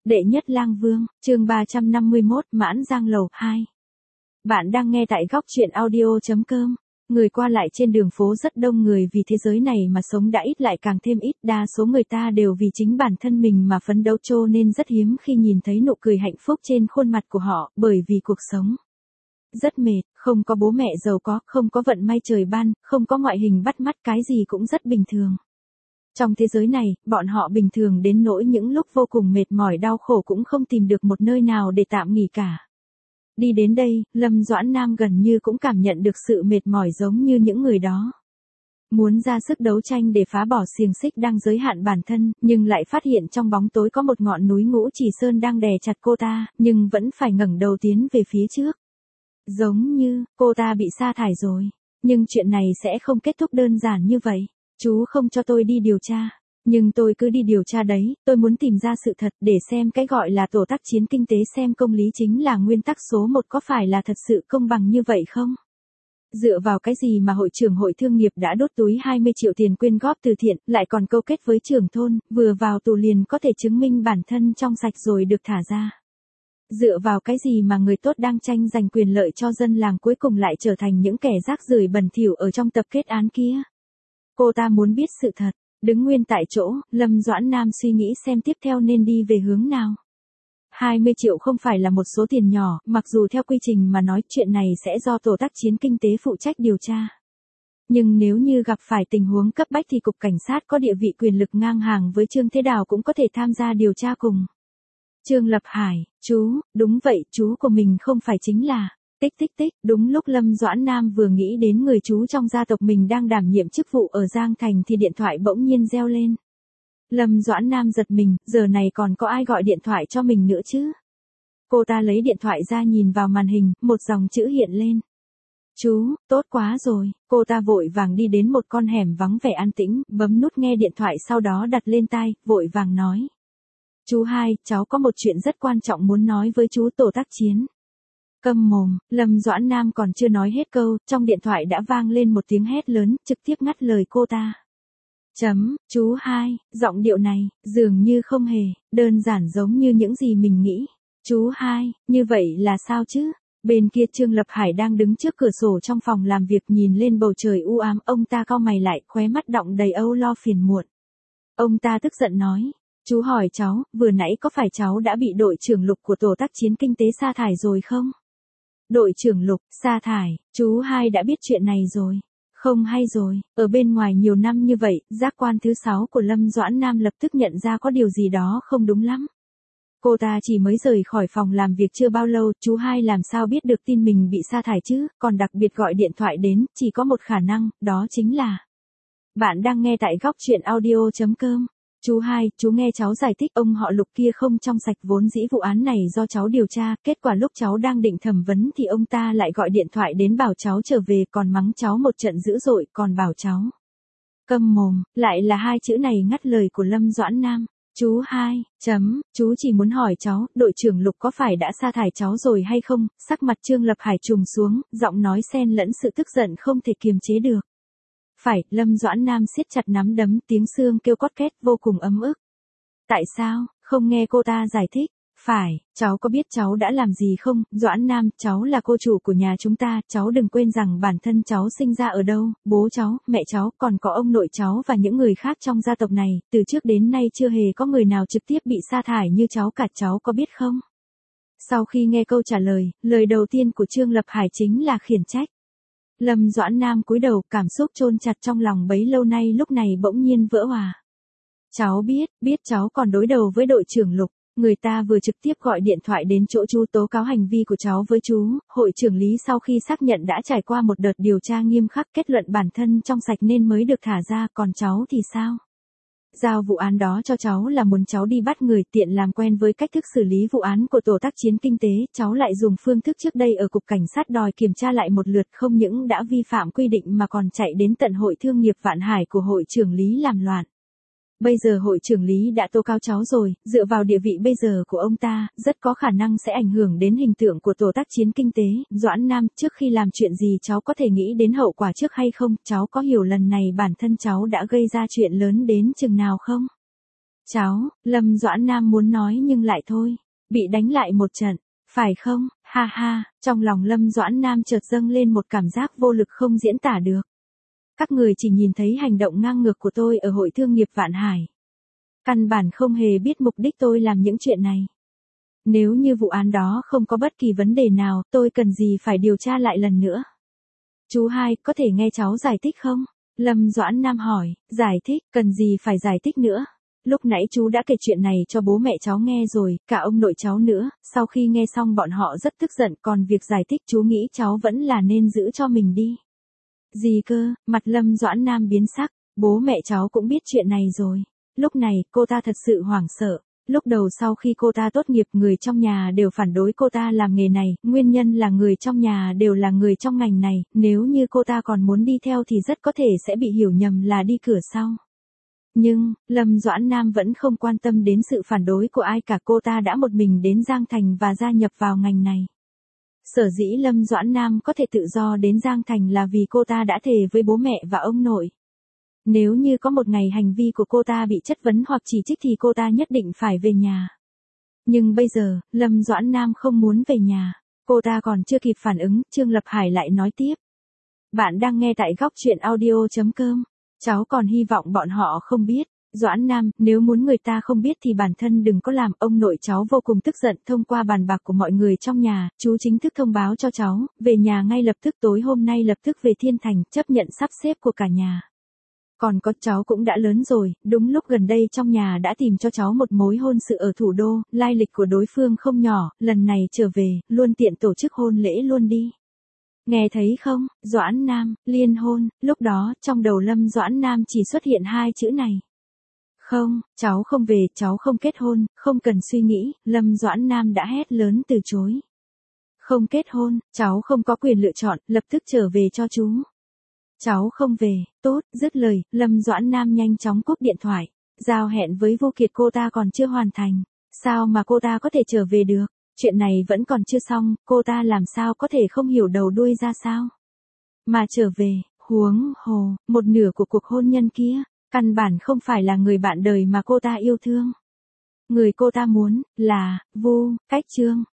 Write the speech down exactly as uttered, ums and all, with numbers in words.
Đệ nhất lang vương, chương ba trăm năm mươi mốt, Mãn Giang Lầu hai. Bạn đang nghe tại góc truyện audio chấm com. Người qua lại trên đường phố rất đông người, vì thế giới này mà sống đã ít lại càng thêm ít, đa số người ta đều vì chính bản thân mình mà phấn đấu, cho nên rất hiếm khi nhìn thấy nụ cười hạnh phúc trên khuôn mặt của họ, bởi vì cuộc sống rất mệt, không có bố mẹ giàu có, không có vận may trời ban, không có ngoại hình bắt mắt, cái gì cũng rất bình thường. Trong thế giới này, bọn họ bình thường đến nỗi những lúc vô cùng mệt mỏi đau khổ cũng không tìm được một nơi nào để tạm nghỉ cả. Đi đến đây, Lâm Doãn Nam gần như cũng cảm nhận được sự mệt mỏi giống như những người đó. Muốn ra sức đấu tranh để phá bỏ xiềng xích đang giới hạn bản thân, nhưng lại phát hiện trong bóng tối có một ngọn núi Ngũ Chỉ Sơn đang đè chặt cô ta, nhưng vẫn phải ngẩng đầu tiến về phía trước. Giống như, cô ta bị sa thải rồi. Nhưng chuyện này sẽ không kết thúc đơn giản như vậy. Chú không cho tôi đi điều tra. Nhưng tôi cứ đi điều tra đấy, tôi muốn tìm ra sự thật để xem cái gọi là tổ tác chiến kinh tế, xem công lý chính là nguyên tắc số một có phải là thật sự công bằng như vậy không? Dựa vào cái gì mà hội trưởng hội thương nghiệp đã đốt túi hai mươi triệu tiền quyên góp từ thiện, lại còn câu kết với trưởng thôn, vừa vào tù liền có thể chứng minh bản thân trong sạch rồi được thả ra? Dựa vào cái gì mà người tốt đang tranh giành quyền lợi cho dân làng cuối cùng lại trở thành những kẻ rác rưởi bẩn thỉu ở trong tập kết án kia? Cô ta muốn biết sự thật. Đứng nguyên tại chỗ, Lâm Doãn Nam suy nghĩ xem tiếp theo nên đi về hướng nào. hai mươi triệu không phải là một số tiền nhỏ, mặc dù theo quy trình mà nói chuyện này sẽ do tổ tác chiến kinh tế phụ trách điều tra. Nhưng nếu như gặp phải tình huống cấp bách thì cục cảnh sát có địa vị quyền lực ngang hàng với Trương Thế Đào cũng có thể tham gia điều tra cùng. Trương Lập Hải, chú, đúng vậy, chú của mình không phải chính là... Tích tích tích, đúng lúc Lâm Doãn Nam vừa nghĩ đến người chú trong gia tộc mình đang đảm nhiệm chức vụ ở Giang Thành thì điện thoại bỗng nhiên reo lên. Lâm Doãn Nam giật mình, giờ này còn có ai gọi điện thoại cho mình nữa chứ? Cô ta lấy điện thoại ra nhìn vào màn hình, một dòng chữ hiện lên. Chú, tốt quá rồi, cô ta vội vàng đi đến một con hẻm vắng vẻ an tĩnh, bấm nút nghe điện thoại sau đó đặt lên tai, vội vàng nói. Chú hai, cháu có một chuyện rất quan trọng muốn nói với chú tổ tác chiến. Câm mồm, Lâm Doãn Nam còn chưa nói hết câu, trong điện thoại đã vang lên một tiếng hét lớn, trực tiếp ngắt lời cô ta. Chấm, chú hai, giọng điệu này, dường như không hề, đơn giản giống như những gì mình nghĩ. Chú hai, như vậy là sao chứ? Bên kia Trương Lập Hải đang đứng trước cửa sổ trong phòng làm việc nhìn lên bầu trời u ám, ông ta cau mày lại, khóe mắt đọng đầy âu lo phiền muộn. Ông ta tức giận nói. Chú hỏi cháu, vừa nãy có phải cháu đã bị đội trưởng Lục của tổ tác chiến kinh tế sa thải rồi không? Đội trưởng Lục, sa thải, chú hai đã biết chuyện này rồi. Không hay rồi, ở bên ngoài nhiều năm như vậy, giác quan thứ sáu của Lâm Doãn Nam lập tức nhận ra có điều gì đó không đúng lắm. Cô ta chỉ mới rời khỏi phòng làm việc chưa bao lâu, chú hai làm sao biết được tin mình bị sa thải chứ, còn đặc biệt gọi điện thoại đến, chỉ có một khả năng, đó chính là... Bạn đang nghe tại góc truyện audio chấm com. Chú hai, chú nghe cháu giải thích, ông họ Lục kia không trong sạch, vốn dĩ vụ án này do cháu điều tra, kết quả lúc cháu đang định thẩm vấn thì ông ta lại gọi điện thoại đến bảo cháu trở về, còn mắng cháu một trận dữ dội, còn bảo cháu. Câm mồm, lại là hai chữ này ngắt lời của Lâm Doãn Nam. Chú hai, chấm, chú chỉ muốn hỏi cháu, đội trưởng Lục có phải đã sa thải cháu rồi hay không? Sắc mặt Trương Lập Hải trùng xuống, giọng nói xen lẫn sự tức giận không thể kiềm chế được. Phải, Lâm Doãn Nam siết chặt nắm đấm, tiếng xương kêu cót két vô cùng ấm ức. Tại sao, không nghe cô ta giải thích? Phải, cháu có biết cháu đã làm gì không? Doãn Nam, cháu là cô chủ của nhà chúng ta, cháu đừng quên rằng bản thân cháu sinh ra ở đâu, bố cháu, mẹ cháu, còn có ông nội cháu và những người khác trong gia tộc này, từ trước đến nay chưa hề có người nào trực tiếp bị sa thải như cháu cả, cháu có biết không? Sau khi nghe câu trả lời, lời đầu tiên của Trương Lập Hải chính là khiển trách. Lâm Doãn Nam cúi đầu, cảm xúc chôn chặt trong lòng bấy lâu nay lúc này bỗng nhiên vỡ òa. Cháu biết, biết cháu còn đối đầu với đội trưởng Lục, người ta vừa trực tiếp gọi điện thoại đến chỗ chú tố cáo hành vi của cháu với chú, hội trưởng Lý sau khi xác nhận đã trải qua một đợt điều tra nghiêm khắc, kết luận bản thân trong sạch nên mới được thả ra, còn cháu thì sao? Giao vụ án đó cho cháu là muốn cháu đi bắt người, tiện làm quen với cách thức xử lý vụ án của tổ tác chiến kinh tế, cháu lại dùng phương thức trước đây ở cục cảnh sát đòi kiểm tra lại một lượt, không những đã vi phạm quy định mà còn chạy đến tận hội thương nghiệp Vạn Hải của hội trưởng Lý làm loạn. Bây giờ hội trưởng Lý đã tố cáo cháu rồi, dựa vào địa vị bây giờ của ông ta, rất có khả năng sẽ ảnh hưởng đến hình tượng của tổ tác chiến kinh tế. Doãn Nam, trước khi làm chuyện gì cháu có thể nghĩ đến hậu quả trước hay không? Cháu có hiểu lần này bản thân cháu đã gây ra chuyện lớn đến chừng nào không? Cháu, Lâm Doãn Nam muốn nói nhưng lại thôi. Bị đánh lại một trận, phải không, ha ha, trong lòng Lâm Doãn Nam chợt dâng lên một cảm giác vô lực không diễn tả được. Các người chỉ nhìn thấy hành động ngang ngược của tôi ở hội thương nghiệp Vạn Hải. Căn bản không hề biết mục đích tôi làm những chuyện này. Nếu như vụ án đó không có bất kỳ vấn đề nào, tôi cần gì phải điều tra lại lần nữa. Chú hai, có thể nghe cháu giải thích không? Lâm Doãn Nam hỏi, giải thích, cần gì phải giải thích nữa? Lúc nãy chú đã kể chuyện này cho bố mẹ cháu nghe rồi, cả ông nội cháu nữa, sau khi nghe xong bọn họ rất tức giận, còn việc giải thích chú nghĩ cháu vẫn là nên giữ cho mình đi. Gì cơ, mặt Lâm Doãn Nam biến sắc, bố mẹ cháu cũng biết chuyện này rồi. Lúc này, cô ta thật sự hoảng sợ. Lúc đầu sau khi cô ta tốt nghiệp, người trong nhà đều phản đối cô ta làm nghề này, nguyên nhân là người trong nhà đều là người trong ngành này, nếu như cô ta còn muốn đi theo thì rất có thể sẽ bị hiểu nhầm là đi cửa sau. Nhưng, Lâm Doãn Nam vẫn không quan tâm đến sự phản đối của ai cả, cô ta đã một mình đến Giang Thành và gia nhập vào ngành này. Sở dĩ Lâm Doãn Nam có thể tự do đến Giang Thành là vì cô ta đã thề với bố mẹ và ông nội. Nếu như có một ngày hành vi của cô ta bị chất vấn hoặc chỉ trích thì cô ta nhất định phải về nhà. Nhưng bây giờ, Lâm Doãn Nam không muốn về nhà. Cô ta còn chưa kịp phản ứng, Trương Lập Hải lại nói tiếp. Bạn đang nghe tại góc truyện audio chấm com. Cháu còn hy vọng bọn họ không biết. Doãn Nam, nếu muốn người ta không biết thì bản thân đừng có làm. Ông nội cháu vô cùng tức giận. Thông qua bàn bạc của mọi người trong nhà, chú chính thức thông báo cho cháu, về nhà ngay lập tức, tối hôm nay lập tức về Thiên Thành, chấp nhận sắp xếp của cả nhà. Còn có, cháu cũng đã lớn rồi, đúng lúc gần đây trong nhà đã tìm cho cháu một mối hôn sự ở thủ đô, lai lịch của đối phương không nhỏ, lần này trở về, luôn tiện tổ chức hôn lễ luôn đi. Nghe thấy không, Doãn Nam, liên hôn, lúc đó, trong đầu Lâm Doãn Nam chỉ xuất hiện hai chữ này. Không, cháu không về, cháu không kết hôn, không cần suy nghĩ, Lâm Doãn Nam đã hét lớn từ chối. Không kết hôn, cháu không có quyền lựa chọn, lập tức trở về cho chú. Cháu không về, tốt, dứt lời, Lâm Doãn Nam nhanh chóng cúp điện thoại. Giao hẹn với Vô Kiệt cô ta còn chưa hoàn thành. Sao mà cô ta có thể trở về được? Chuyện này vẫn còn chưa xong, cô ta làm sao có thể không hiểu đầu đuôi ra sao? Mà trở về, huống hồ, một nửa của cuộc hôn nhân kia, căn bản không phải là người bạn đời mà cô ta yêu thương. Người cô ta muốn, là, Vu Cách Trương.